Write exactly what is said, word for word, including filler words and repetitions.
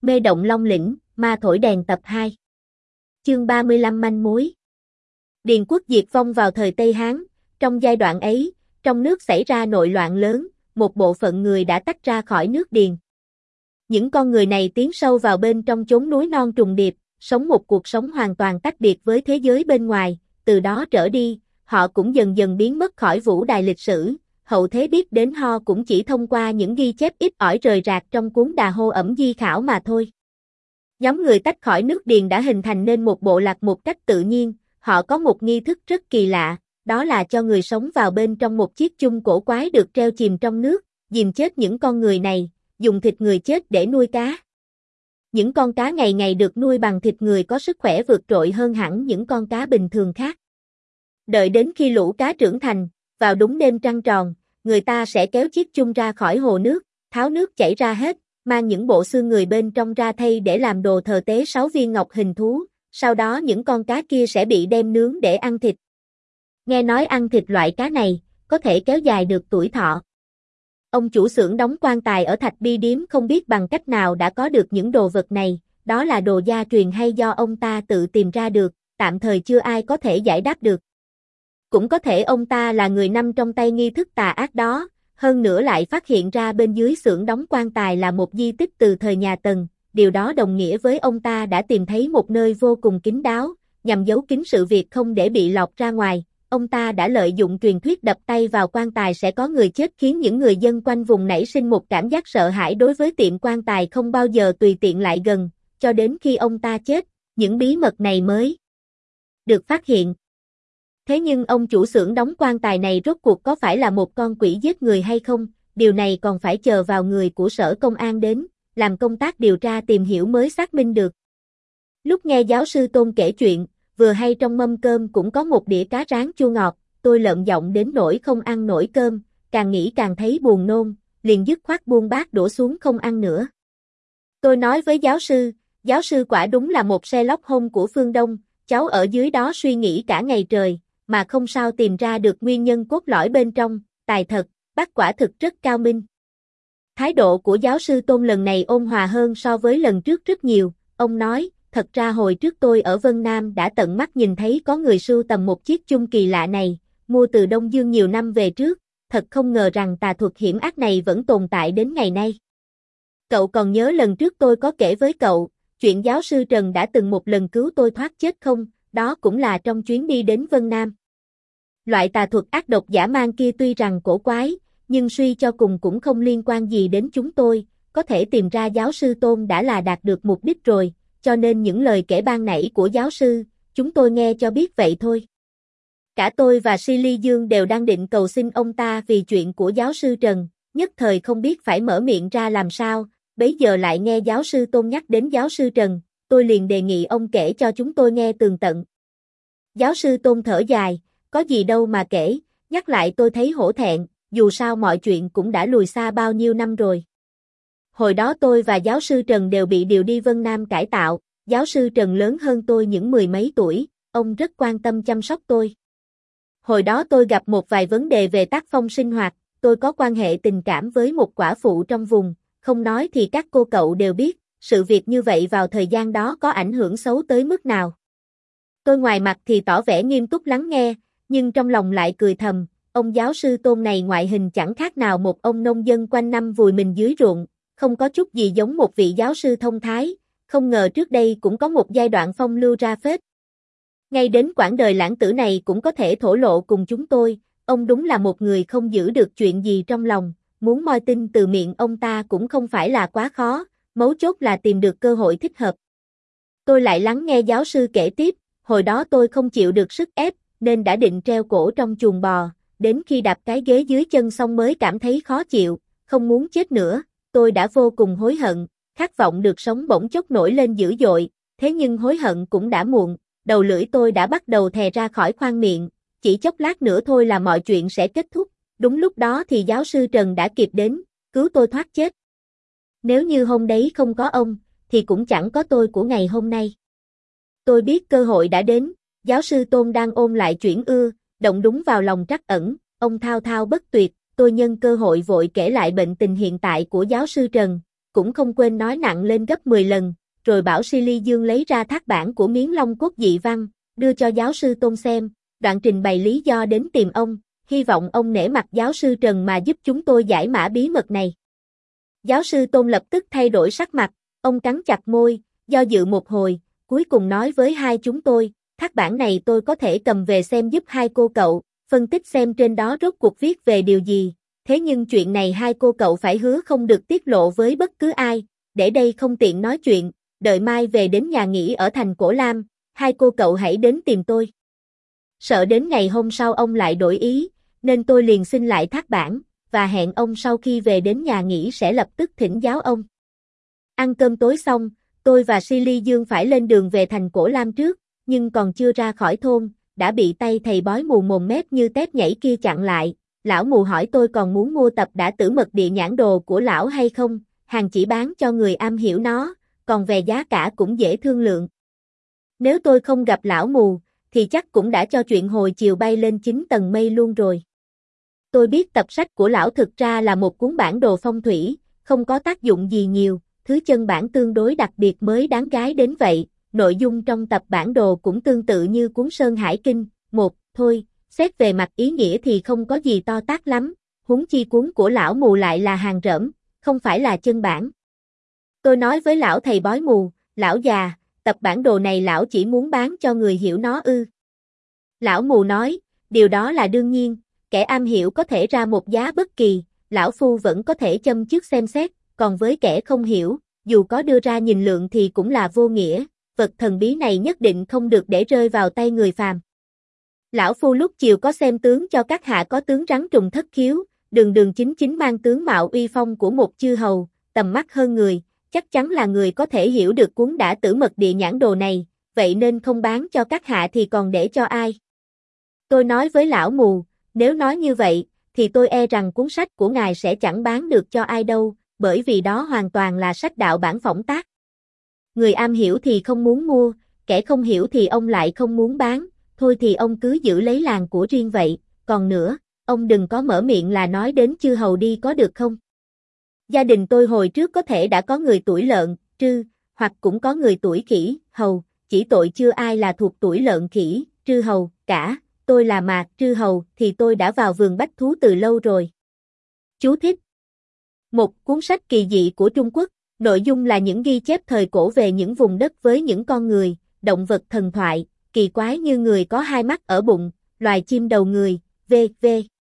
Mê động Long Lĩnh, ma thổi đèn tập hai. Chương ba mươi lăm manh mối. Điền quốc diệt vong vào thời Tây Hán, trong giai đoạn ấy, trong nước xảy ra nội loạn lớn, một bộ phận người đã tách ra khỏi nước Điền. Những con người này tiến sâu vào bên trong chốn núi non trùng điệp, sống một cuộc sống hoàn toàn tách biệt với thế giới bên ngoài, từ đó trở đi, họ cũng dần dần biến mất khỏi vũ đài lịch sử. Hậu thế biết đến họ cũng chỉ thông qua những ghi chép ít ỏi rời rạc trong cuốn Đà Hô Ẩm Di Khảo mà thôi. Nhóm người tách khỏi nước Điền đã hình thành nên một bộ lạc một cách tự nhiên, họ có một nghi thức rất kỳ lạ, đó là cho người sống vào bên trong một chiếc chung cổ quái được treo chìm trong nước, dìm chết những con người này, dùng thịt người chết để nuôi cá. Những con cá ngày ngày được nuôi bằng thịt người có sức khỏe vượt trội hơn hẳn những con cá bình thường khác. Đợi đến khi lũ cá trưởng thành, vào đúng đêm trăng tròn, người ta sẽ kéo chiếc chung ra khỏi hồ nước, tháo nước chảy ra hết, mang những bộ xương người bên trong ra thay để làm đồ thờ tế sáu viên ngọc hình thú, sau đó những con cá kia sẽ bị đem nướng để ăn thịt. Nghe nói ăn thịt loại cá này, có thể kéo dài được tuổi thọ. Ông chủ xưởng đóng quan tài ở Thạch Bi Điếm không biết bằng cách nào đã có được những đồ vật này, đó là đồ gia truyền hay do ông ta tự tìm ra được, tạm thời chưa ai có thể giải đáp được. Cũng có thể ông ta là người nằm trong tay nghi thức tà ác đó, hơn nữa lại phát hiện ra bên dưới xưởng đóng quan tài là một di tích từ thời nhà Tần, điều đó đồng nghĩa với ông ta đã tìm thấy một nơi vô cùng kín đáo, nhằm giấu kín sự việc không để bị lọt ra ngoài. Ông ta đã lợi dụng truyền thuyết đập tay vào quan tài sẽ có người chết khiến những người dân quanh vùng nảy sinh một cảm giác sợ hãi đối với tiệm quan tài không bao giờ tùy tiện lại gần, cho đến khi ông ta chết, những bí mật này mới được phát hiện. Thế nhưng ông chủ xưởng đóng quan tài này rốt cuộc có phải là một con quỷ giết người hay không, điều này còn phải chờ vào người của sở công an đến, làm công tác điều tra tìm hiểu mới xác minh được. Lúc nghe giáo sư Tôn kể chuyện, vừa hay trong mâm cơm cũng có một đĩa cá rán chua ngọt, tôi lợm giọng đến nỗi không ăn nổi cơm, càng nghĩ càng thấy buồn nôn, liền dứt khoát buông bát đổ xuống không ăn nữa. Tôi nói với giáo sư, giáo sư quả đúng là một Sherlock Holmes của phương Đông, cháu ở dưới đó suy nghĩ cả ngày trời, mà không sao tìm ra được nguyên nhân cốt lõi bên trong, tài thật, bác quả thực rất cao minh. Thái độ của giáo sư Tôn lần này ôn hòa hơn so với lần trước rất nhiều, ông nói, thật ra hồi trước tôi ở Vân Nam đã tận mắt nhìn thấy có người sưu tầm một chiếc chung kỳ lạ này, mua từ Đông Dương nhiều năm về trước, thật không ngờ rằng tà thuật hiểm ác này vẫn tồn tại đến ngày nay. Cậu còn nhớ lần trước tôi có kể với cậu, chuyện giáo sư Trần đã từng một lần cứu tôi thoát chết không? Đó cũng là trong chuyến đi đến Vân Nam. Loại tà thuật ác độc dã man kia tuy rằng cổ quái, nhưng suy cho cùng cũng không liên quan gì đến chúng tôi, có thể tìm ra giáo sư Tôn đã là đạt được mục đích rồi, cho nên những lời kể ban nãy của giáo sư, chúng tôi nghe cho biết vậy thôi. Cả tôi và Silly Dương đều đang định cầu xin ông ta vì chuyện của giáo sư Trần, nhất thời không biết phải mở miệng ra làm sao, bấy giờ lại nghe giáo sư Tôn nhắc đến giáo sư Trần. Tôi liền đề nghị ông kể cho chúng tôi nghe tường tận. Giáo sư Tôn thở dài, có gì đâu mà kể, nhắc lại tôi thấy hổ thẹn, dù sao mọi chuyện cũng đã lùi xa bao nhiêu năm rồi. Hồi đó tôi và giáo sư Trần đều bị điều đi Vân Nam cải tạo, giáo sư Trần lớn hơn tôi những mười mấy tuổi, ông rất quan tâm chăm sóc tôi. Hồi đó tôi gặp một vài vấn đề về tác phong sinh hoạt, tôi có quan hệ tình cảm với một quả phụ trong vùng, không nói thì các cô cậu đều biết. Sự việc như vậy vào thời gian đó có ảnh hưởng xấu tới mức nào. Tôi ngoài mặt thì tỏ vẻ nghiêm túc lắng nghe, nhưng trong lòng lại cười thầm, ông giáo sư Tôn này ngoại hình chẳng khác nào một ông nông dân quanh năm vùi mình dưới ruộng, không có chút gì giống một vị giáo sư thông thái, không ngờ trước đây cũng có một giai đoạn phong lưu ra phết. Ngay đến quãng đời lãng tử này cũng có thể thổ lộ cùng chúng tôi, ông đúng là một người không giữ được chuyện gì trong lòng, muốn moi tin từ miệng ông ta cũng không phải là quá khó. Mấu chốt là tìm được cơ hội thích hợp. Tôi lại lắng nghe giáo sư kể tiếp, hồi đó tôi không chịu được sức ép, nên đã định treo cổ trong chuồng bò, đến khi đạp cái ghế dưới chân xong mới cảm thấy khó chịu, không muốn chết nữa, tôi đã vô cùng hối hận, khát vọng được sống bỗng chốc nổi lên dữ dội, thế nhưng hối hận cũng đã muộn, đầu lưỡi tôi đã bắt đầu thè ra khỏi khoang miệng, chỉ chốc lát nữa thôi là mọi chuyện sẽ kết thúc, đúng lúc đó thì giáo sư Trần đã kịp đến, cứu tôi thoát chết. Nếu như hôm đấy không có ông, thì cũng chẳng có tôi của ngày hôm nay. Tôi biết cơ hội đã đến, giáo sư Tôn đang ôm lại chuyển ưa, động đúng vào lòng trắc ẩn, ông thao thao bất tuyệt, tôi nhân cơ hội vội kể lại bệnh tình hiện tại của giáo sư Trần, cũng không quên nói nặng lên gấp mười lần, rồi bảo Silly Dương lấy ra thác bản của Miến Long Cốt dị văn, đưa cho giáo sư Tôn xem, đoạn trình bày lý do đến tìm ông, hy vọng ông nể mặt giáo sư Trần mà giúp chúng tôi giải mã bí mật này. Giáo sư Tôn lập tức thay đổi sắc mặt, ông cắn chặt môi, do dự một hồi, cuối cùng nói với hai chúng tôi, thác bản này tôi có thể cầm về xem giúp hai cô cậu, phân tích xem trên đó rốt cuộc viết về điều gì, thế nhưng chuyện này hai cô cậu phải hứa không được tiết lộ với bất cứ ai, để đây không tiện nói chuyện, đợi mai về đến nhà nghỉ ở thành Cổ Lam, hai cô cậu hãy đến tìm tôi. Sợ đến ngày hôm sau ông lại đổi ý, nên tôi liền xin lại thác bản, và hẹn ông sau khi về đến nhà nghỉ sẽ lập tức thỉnh giáo ông. Ăn cơm tối xong, tôi và Silly Dương phải lên đường về thành Cổ Lam trước, nhưng còn chưa ra khỏi thôn, đã bị tay thầy bói mù mồm mép như tép nhảy kia chặn lại. Lão mù hỏi tôi còn muốn mua tập đã tử mật địa nhãn đồ của lão hay không, hàng chỉ bán cho người am hiểu nó, còn về giá cả cũng dễ thương lượng. Nếu tôi không gặp lão mù, thì chắc cũng đã cho chuyện hồi chiều bay lên chín tầng mây luôn rồi. Tôi biết tập sách của lão thực ra là một cuốn bản đồ phong thủy, không có tác dụng gì nhiều, thứ chân bản tương đối đặc biệt mới đáng gái đến vậy, nội dung trong tập bản đồ cũng tương tự như cuốn Sơn Hải Kinh, một, thôi, xét về mặt ý nghĩa thì không có gì to tát lắm, huống chi cuốn của lão mù lại là hàng rởm, không phải là chân bản. Tôi nói với lão thầy bói mù, lão già, tập bản đồ này lão chỉ muốn bán cho người hiểu nó ư. Lão mù nói, điều đó là đương nhiên, kẻ am hiểu có thể ra một giá bất kỳ, lão phu vẫn có thể châm chước xem xét, còn với kẻ không hiểu, dù có đưa ra nhìn lượng thì cũng là vô nghĩa, vật thần bí này nhất định không được để rơi vào tay người phàm. Lão phu lúc chiều có xem tướng cho các hạ có tướng rắn trùng thất khiếu, đường đường chính chính mang tướng mạo uy phong của một chư hầu, tầm mắt hơn người, chắc chắn là người có thể hiểu được cuốn đã tử mật địa nhãn đồ này, vậy nên không bán cho các hạ thì còn để cho ai. Tôi nói với lão mù, nếu nói như vậy, thì tôi e rằng cuốn sách của ngài sẽ chẳng bán được cho ai đâu, bởi vì đó hoàn toàn là sách đạo bản phỏng tác. Người am hiểu thì không muốn mua, kẻ không hiểu thì ông lại không muốn bán, thôi thì ông cứ giữ lấy làng của riêng vậy, còn nữa, ông đừng có mở miệng là nói đến chư hầu đi có được không? Gia đình tôi hồi trước có thể đã có người tuổi lợn, trư, hoặc cũng có người tuổi khỉ, hầu, chỉ tội chưa ai là thuộc tuổi lợn khỉ, trư hầu, cả, tôi là Mạc Trư Hầu thì tôi đã vào vườn bách thú từ lâu rồi. Chú thích. Một cuốn sách kỳ dị của Trung Quốc, nội dung là những ghi chép thời cổ về những vùng đất với những con người, động vật thần thoại, kỳ quái như người có hai mắt ở bụng, loài chim đầu người, vân vân